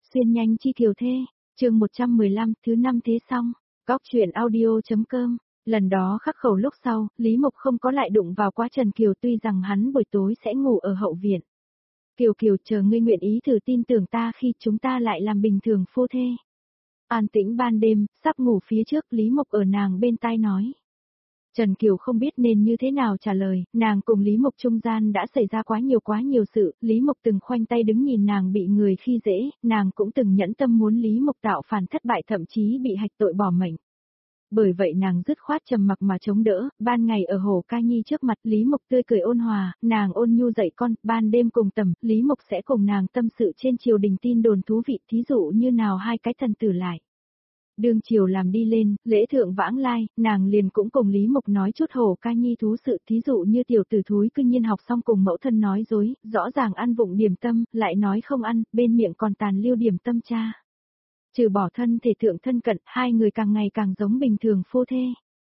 Xuyên nhanh chi kiều thê, chương 115, thứ 5 thế xong, góc chuyện audio.com. Lần đó khắc khẩu lúc sau, Lý Mộc không có lại đụng vào quá Trần Kiều, tuy rằng hắn buổi tối sẽ ngủ ở hậu viện. Kiều Kiều, chờ ngươi nguyện ý thử tin tưởng ta khi chúng ta lại làm bình thường phu thê. An tĩnh ban đêm, sắp ngủ phía trước, Lý Mộc ở nàng bên tai nói. Trần Kiều không biết nên như thế nào trả lời, nàng cùng Lý Mộc trung gian đã xảy ra quá nhiều sự, Lý Mộc từng khoanh tay đứng nhìn nàng bị người khi dễ, nàng cũng từng nhẫn tâm muốn Lý Mộc tạo phản thất bại, thậm chí bị hạch tội bỏ mệnh. Bởi vậy nàng dứt khoát trầm mặc mà chống đỡ, ban ngày ở Hồ Ca Nhi trước mặt Lý Mộc tươi cười ôn hòa, nàng ôn nhu dạy con, ban đêm cùng tầm, Lý Mộc sẽ cùng nàng tâm sự trên triều đình tin đồn thú vị, thí dụ như nào hai cái thần tử lại. Đương chiều làm đi lên, lễ thượng vãng lai, nàng liền cũng cùng Lý Mộc nói chút Hồ Ca Nhi thú sự, thí dụ như tiểu tử thúi cư nhiên học xong cùng mẫu thân nói dối, rõ ràng ăn vụng điểm tâm, lại nói không ăn, bên miệng còn tàn lưu điểm tâm cha. Trừ bỏ thân thể thượng thân cận, hai người càng ngày càng giống bình thường phu thê.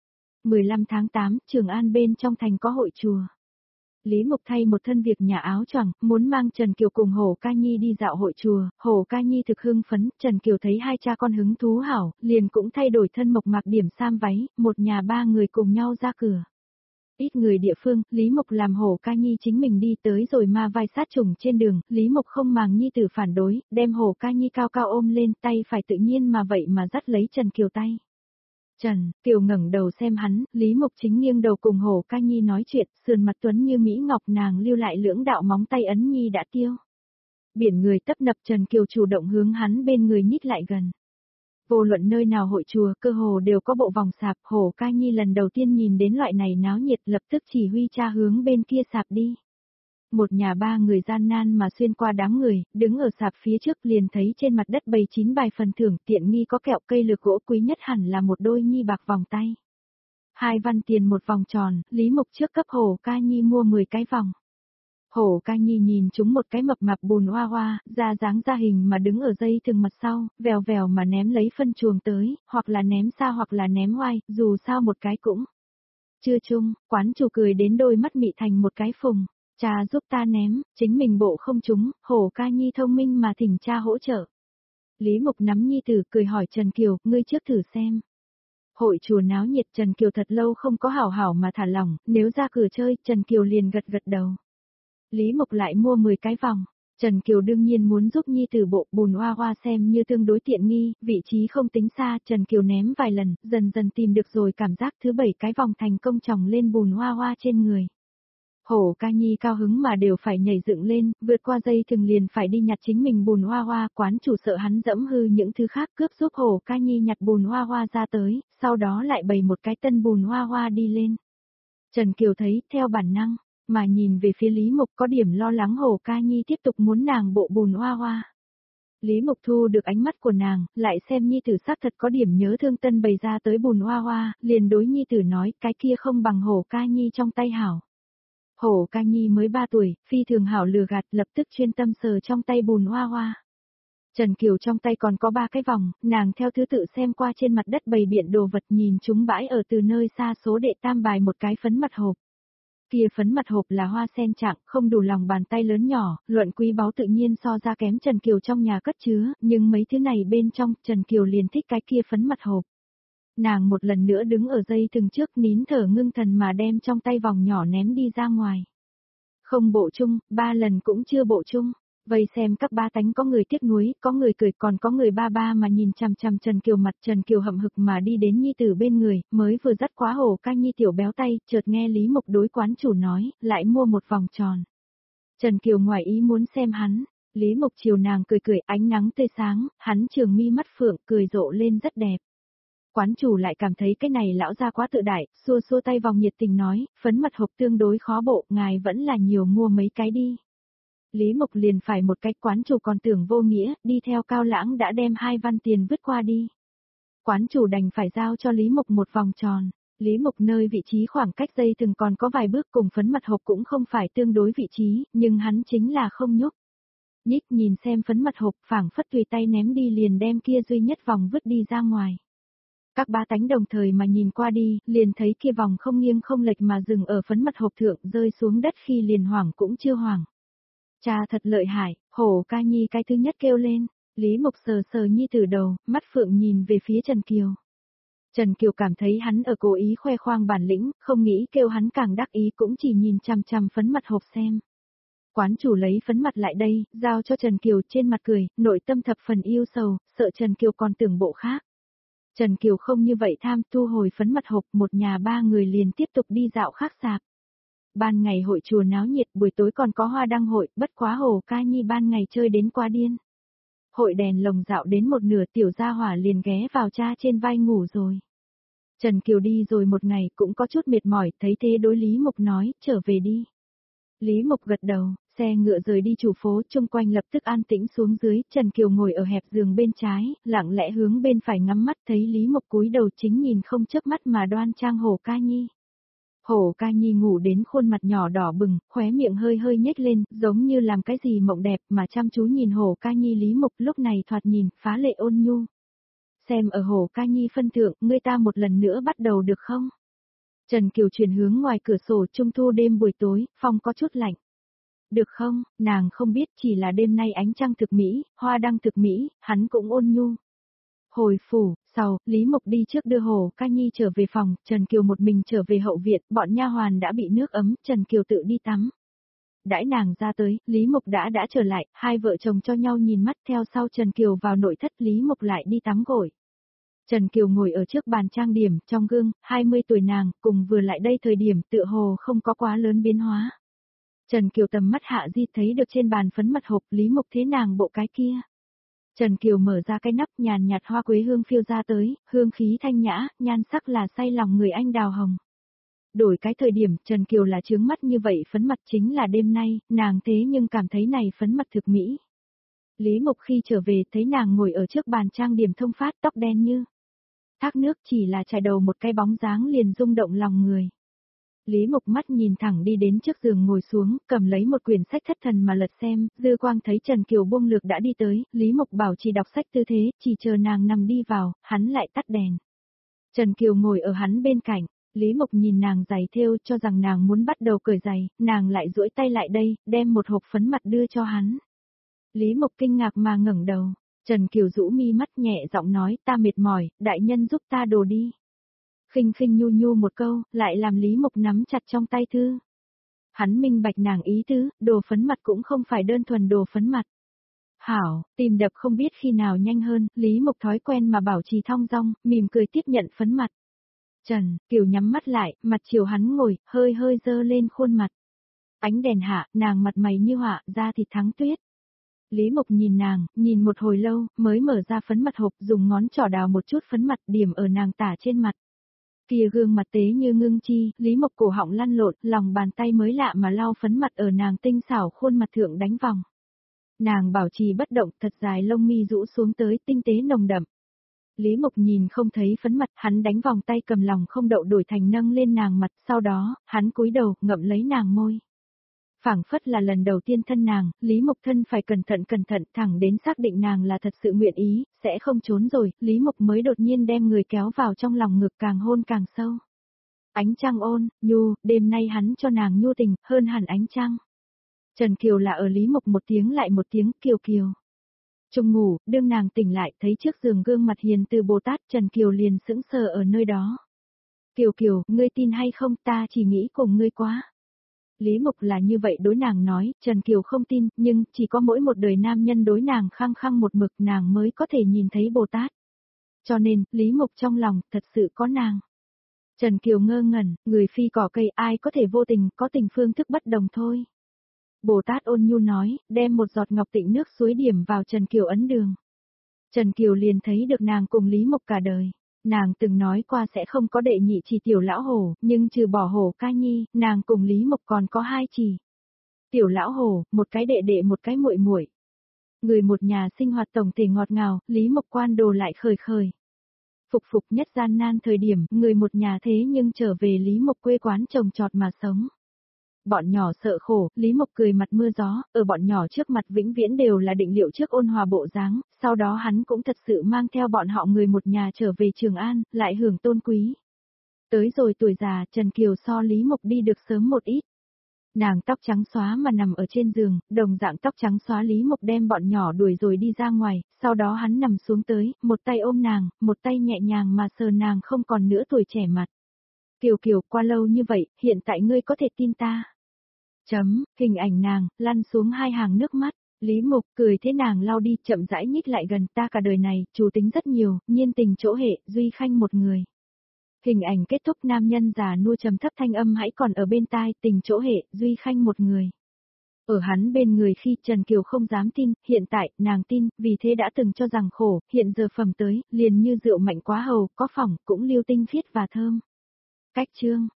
15 tháng 8, Trường An bên trong thành có hội chùa. Lý Mộc thay một thân việc nhà áo choàng, muốn mang Trần Kiều cùng Hồ Ca Nhi đi dạo hội chùa, Hồ Ca Nhi thực hưng phấn, Trần Kiều thấy hai cha con hứng thú hảo, liền cũng thay đổi thân mộc mạc điểm sam váy, một nhà ba người cùng nhau ra cửa. Ít người địa phương, Lý Mộc làm Hồ Ca Nhi chính mình đi tới rồi ma vai sát trùng trên đường, Lý Mộc không màng nhi tử phản đối, đem Hồ Ca Nhi cao cao ôm lên, tay phải tự nhiên mà vậy mà dắt lấy Trần Kiều tay. Trần Kiều ngẩng đầu xem hắn, Lý Mộc chính nghiêng đầu cùng Hồ Ca Nhi nói chuyện, sườn mặt tuấn như mỹ ngọc, nàng lưu lại lưỡng đạo móng tay ấn nhi đã tiêu. Biển người tấp nập, Trần Kiều chủ động hướng hắn bên người nhích lại gần. Vô luận nơi nào hội chùa, cơ hồ đều có bộ vòng sạp, Hồ Ca Nhi lần đầu tiên nhìn đến loại này náo nhiệt, lập tức chỉ huy cha hướng bên kia sạp đi. Một nhà ba người gian nan mà xuyên qua đám người, đứng ở sạp phía trước liền thấy trên mặt đất bày 9 bài phần thưởng, tiện nghi có kẹo cây lược gỗ, quý nhất hẳn là một đôi nhi bạc vòng tay. 2 văn tiền một vòng tròn, Lý Mộc trước cấp Hồ Ca Nhi mua 10 cái vòng. Hồ Ca Nhi nhìn chúng một cái mập mạp bùn hoa hoa, ra dáng ra hình mà đứng ở dây thừng mặt sau, vèo vèo mà ném lấy phân chuồng tới, hoặc là ném xa hoặc là ném hoai, dù sao một cái cũng. Chưa chung, quán chủ cười đến đôi mắt mị thành một cái phùng. Cha giúp ta ném, chính mình bộ không trúng, Hồ Ca Nhi thông minh mà thỉnh cha hỗ trợ. Lý Mộc nắm nhi tử cười hỏi Trần Kiều, ngươi trước thử xem. Hội chùa náo nhiệt, Trần Kiều thật lâu không có hảo hảo mà thả lỏng, nếu ra cửa chơi, Trần Kiều liền gật gật đầu. Lý Mộc lại mua 10 cái vòng. Trần Kiều đương nhiên muốn giúp nhi tử bộ bùn hoa hoa xem như tương đối tiện nghi, vị trí không tính xa, Trần Kiều ném vài lần, dần dần tìm được rồi cảm giác thứ 7 cái vòng thành công chồng lên bùn hoa hoa trên người. Hồ Ca Nhi cao hứng mà đều phải nhảy dựng lên, vượt qua dây thừng liền phải đi nhặt chính mình bùn hoa hoa, quán chủ sợ hắn dẫm hư những thứ khác, cướp giúp Hồ Ca Nhi nhặt bùn hoa hoa ra tới, sau đó lại bày một cái tân bùn hoa hoa đi lên. Trần Kiều thấy, theo bản năng, mà nhìn về phía Lý Mộc, có điểm lo lắng Hồ Ca Nhi tiếp tục muốn nàng bộ bùn hoa hoa. Lý Mộc thu được ánh mắt của nàng, lại xem nhi tử xác thật có điểm nhớ thương tân bày ra tới bùn hoa hoa, liền đối nhi tử nói, cái kia không bằng Hồ Ca Nhi trong tay hảo. Hồ Ca Nhi mới 3 tuổi, phi thường hảo lừa gạt, lập tức chuyên tâm sờ trong tay bùn hoa hoa. Trần Kiều trong tay còn có 3 cái vòng, nàng theo thứ tự xem qua trên mặt đất bày biện đồ vật, nhìn chúng bãi ở từ nơi xa số đệ tam bài một cái phấn mặt hộp. Kia phấn mặt hộp là hoa sen trạng, không đủ lòng bàn tay lớn nhỏ, luận quý báu tự nhiên so ra kém Trần Kiều trong nhà cất chứa, nhưng mấy thứ này bên trong, Trần Kiều liền thích cái kia phấn mặt hộp. Nàng một lần nữa đứng ở dây thừng trước, nín thở ngưng thần mà đem trong tay vòng nhỏ ném đi ra ngoài. Không bộ chung, 3 lần cũng chưa bộ chung. Vây xem các ba tánh, có người tiếc nuối, có người cười, còn có người ba ba mà nhìn chằm chằm Trần Kiều mặt. Trần Kiều hậm hực mà đi đến nhi tử bên người, mới vừa dắt quá Hồ Ca Nhi tiểu béo tay, chợt nghe Lý Mộc đối quán chủ nói, lại mua một vòng tròn. Trần Kiều ngoài ý muốn xem hắn, Lý Mộc chiều nàng cười cười, ánh nắng tươi sáng, hắn trường mi mắt phượng, cười rộ lên rất đẹp. Quán chủ lại cảm thấy cái này lão ra quá tự đại, xua xua tay vòng nhiệt tình nói, phấn mặt hộp tương đối khó bộ, ngài vẫn là nhiều mua mấy cái đi. Lý Mộc liền phải một cái, quán chủ còn tưởng vô nghĩa, đi theo Cao Lãng đã đem 2 văn tiền vứt qua đi. Quán chủ đành phải giao cho Lý Mộc một vòng tròn. Lý Mộc nơi vị trí khoảng cách dây từng còn có vài bước, cùng phấn mặt hộp cũng không phải tương đối vị trí, nhưng hắn chính là không nhúc. Nhích nhìn xem phấn mặt hộp, phảng phất tùy tay ném đi liền đem kia duy nhất vòng vứt đi ra ngoài. Các ba tánh đồng thời mà nhìn qua đi, liền thấy kia vòng không nghiêng không lệch mà dừng ở phấn mặt hộp thượng, rơi xuống đất khi liền hoảng cũng chưa hoảng. Cha thật lợi hại, Hồ Ca Nhi cái thứ nhất kêu lên. Lý Mộc sờ sờ nhi tử đầu, mắt phượng nhìn về phía Trần Kiều. Trần Kiều cảm thấy hắn ở cố ý khoe khoang bản lĩnh, không nghĩ kêu hắn càng đắc ý cũng chỉ nhìn chằm chằm phấn mặt hộp xem. Quán chủ lấy phấn mặt lại đây, giao cho Trần Kiều trên mặt cười, nội tâm thập phần yêu sầu, sợ Trần Kiều còn tưởng bộ khác. Trần Kiều không như vậy tham, thu hồi phấn mặt hộp, một nhà ba người liền tiếp tục đi dạo khác sạp. Ban ngày hội chùa náo nhiệt, buổi tối còn có hoa đăng hội, bất quá Hồ Ca Nhi ban ngày chơi đến quá điên. Hội đèn lồng dạo đến một nửa, tiểu gia hỏa liền ghé vào cha trên vai ngủ rồi. Trần Kiều đi rồi một ngày cũng có chút mệt mỏi, thấy thế đối Lý Mục nói, trở về đi. Lý Mục gật đầu, xe ngựa rời đi chủ phố, chung quanh lập tức an tĩnh xuống dưới, Trần Kiều ngồi ở hẹp giường bên trái, lặng lẽ hướng bên phải ngắm mắt, thấy Lý Mục cúi đầu chính nhìn không chớp mắt mà đoan trang Hồ Ca Nhi. Hồ Ca Nhi ngủ đến khuôn mặt nhỏ đỏ bừng, khóe miệng hơi hơi nhếch lên, giống như làm cái gì mộng đẹp mà chăm chú nhìn Hồ Ca Nhi. Lý Mục lúc này thoạt nhìn, phá lệ ôn nhu. Xem ở Hồ Ca Nhi phân thượng, ngươi ta một lần nữa bắt đầu được không? Trần Kiều chuyển hướng ngoài cửa sổ, trung thu đêm buổi tối, phong có chút lạnh. Được không, nàng không biết, chỉ là đêm nay ánh trăng thực mỹ, hoa đăng thực mỹ, hắn cũng ôn nhu. Hồi phủ, sau, Lý Mộc đi trước đưa Hồ Ca Nhi trở về phòng, Trần Kiều một mình trở về hậu viện, bọn nha hoàn đã bị nước ấm, Trần Kiều tự đi tắm. Đãi nàng ra tới, Lý Mộc đã trở lại, hai vợ chồng cho nhau nhìn mắt, theo sau Trần Kiều vào nội thất, Lý Mộc lại đi tắm gội. Trần Kiều ngồi ở trước bàn trang điểm, trong gương, 20 tuổi nàng, cùng vừa lại đây thời điểm tựa hồ không có quá lớn biến hóa. Trần Kiều tầm mắt hạ di thấy được trên bàn phấn mặt hộp, Lý Mộc thế nàng bộ cái kia. Trần Kiều mở ra cái nắp, nhàn nhạt hoa quế hương phiêu ra tới, hương khí thanh nhã, nhan sắc là say lòng người anh đào hồng. Đổi cái thời điểm, Trần Kiều là chướng mắt như vậy, phấn mặt chính là đêm nay, nàng thế nhưng cảm thấy này phấn mặt thực mỹ. Lý Mộc khi trở về thấy nàng ngồi ở trước bàn trang điểm thông phát, tóc đen như thác nước, chỉ là trải đầu một cái bóng dáng liền rung động lòng người. Lý Mộc mắt nhìn thẳng đi đến trước giường ngồi xuống, cầm lấy một quyển sách thất thần mà lật xem, dư quang thấy Trần Kiều buông lược đã đi tới, Lý Mộc bảo chỉ đọc sách tư thế, chỉ chờ nàng nằm đi vào, hắn lại tắt đèn. Trần Kiều ngồi ở hắn bên cạnh, Lý Mộc nhìn nàng giày thêu cho rằng nàng muốn bắt đầu cởi giày, nàng lại duỗi tay lại đây, đem một hộp phấn mặt đưa cho hắn. Lý Mộc kinh ngạc mà ngẩng đầu, Trần Kiều rũ mi mắt nhẹ giọng nói, ta mệt mỏi, đại nhân giúp ta đồ đi. Khinh khinh nhu nhu một câu, lại làm Lý Mộc nắm chặt trong tay thư. Hắn minh bạch nàng ý tứ, đồ phấn mặt cũng không phải đơn thuần đồ phấn mặt. Hảo, tìm đập không biết khi nào nhanh hơn, Lý Mộc thói quen mà bảo trì thong dong, mỉm cười tiếp nhận phấn mặt. Trần Kiều nhắm mắt lại, mặt chiều hắn ngồi, hơi hơi dơ lên khuôn mặt. Ánh đèn hạ, nàng mặt mày như họa, da thịt thắng tuyết. Lý Mộc nhìn nàng, nhìn một hồi lâu, mới mở ra phấn mặt hộp, dùng ngón trỏ đào một chút phấn mặt điểm ở nàng tả trên mặt. Kia gương mặt tế như ngưng chi, Lý Mộc cổ họng lăn lộn, lòng bàn tay mới lạ mà lau phấn mặt ở nàng tinh xảo khuôn mặt thượng đánh vòng. Nàng bảo trì bất động, thật dài lông mi rũ xuống tới, tinh tế nồng đậm. Lý Mộc nhìn không thấy phấn mặt, hắn đánh vòng tay cầm lòng không đậu đổi thành nâng lên nàng mặt, sau đó, hắn cúi đầu, ngậm lấy nàng môi. Phảng phất là lần đầu tiên thân nàng, Lý Mộc thân phải cẩn thận thẳng đến xác định nàng là thật sự nguyện ý, sẽ không trốn rồi, Lý Mộc mới đột nhiên đem người kéo vào trong lòng ngực càng hôn càng sâu. Ánh trăng ôn, nhu, đêm nay hắn cho nàng nhu tình, hơn hẳn ánh trăng. Trần Kiều là ở Lý Mộc một tiếng lại một tiếng, Kiều Kiều. Trung ngủ, đương nàng tỉnh lại, thấy trước giường gương mặt hiền từ Bồ Tát, Trần Kiều liền sững sờ ở nơi đó. Kiều Kiều, ngươi tin hay không, ta chỉ nghĩ cùng ngươi quá. Lý Mộc là như vậy đối nàng nói, Trần Kiều không tin, nhưng chỉ có mỗi một đời nam nhân đối nàng khăng khăng một mực nàng mới có thể nhìn thấy Bồ Tát. Cho nên, Lý Mộc trong lòng, thật sự có nàng. Trần Kiều ngơ ngẩn, người phi cỏ cây ai có thể vô tình, có tình phương thức bất đồng thôi. Bồ Tát ôn nhu nói, đem một giọt ngọc tịnh nước suối điểm vào Trần Kiều ấn đường. Trần Kiều liền thấy được nàng cùng Lý Mộc cả đời. Nàng từng nói qua sẽ không có đệ nhị chỉ tiểu lão hổ, nhưng trừ bỏ Hồ Ca Nhi, nàng cùng Lý Mộc còn có hai chỉ. Tiểu lão hổ, một cái đệ đệ một cái muội muội. Người một nhà sinh hoạt tổng thể ngọt ngào, Lý Mộc quan đồ lại khởi khởi. Phục nhất gian nan thời điểm, người một nhà thế nhưng trở về Lý Mộc quê quán trồng trọt mà sống. Bọn nhỏ sợ khổ, Lý Mộc cười mặt mưa gió, ở bọn nhỏ trước mặt vĩnh viễn đều là định liệu trước ôn hòa bộ dáng, sau đó hắn cũng thật sự mang theo bọn họ người một nhà trở về Trường An, lại hưởng tôn quý. Tới rồi tuổi già, Trần Kiều so Lý Mộc đi được sớm một ít. Nàng tóc trắng xóa mà nằm ở trên giường, đồng dạng tóc trắng xóa Lý Mộc đem bọn nhỏ đuổi rồi đi ra ngoài, sau đó hắn nằm xuống tới, một tay ôm nàng, một tay nhẹ nhàng mà sờ nàng không còn nữa tuổi trẻ mặt. Kiều Kiều, qua lâu như vậy, hiện tại ngươi có thể tin ta. Hình ảnh nàng, lăn xuống hai hàng nước mắt. Lý Mục cười thế nàng lau đi, chậm rãi nhích lại gần, ta cả đời này, chủ tính rất nhiều, nhiên tình chỗ hệ, duy khanh một người. Hình ảnh kết thúc, nam nhân già nua trầm thấp, thanh âm hãy còn ở bên tai, tình chỗ hệ, duy khanh một người. Ở hắn bên người khi Trần Kiều không dám tin, hiện tại, nàng tin, vì thế đã từng cho rằng khổ, hiện giờ phẩm tới, liền như rượu mạnh quá hầu, có phỏng, cũng liêu tinh khiết và thơm. Cách chương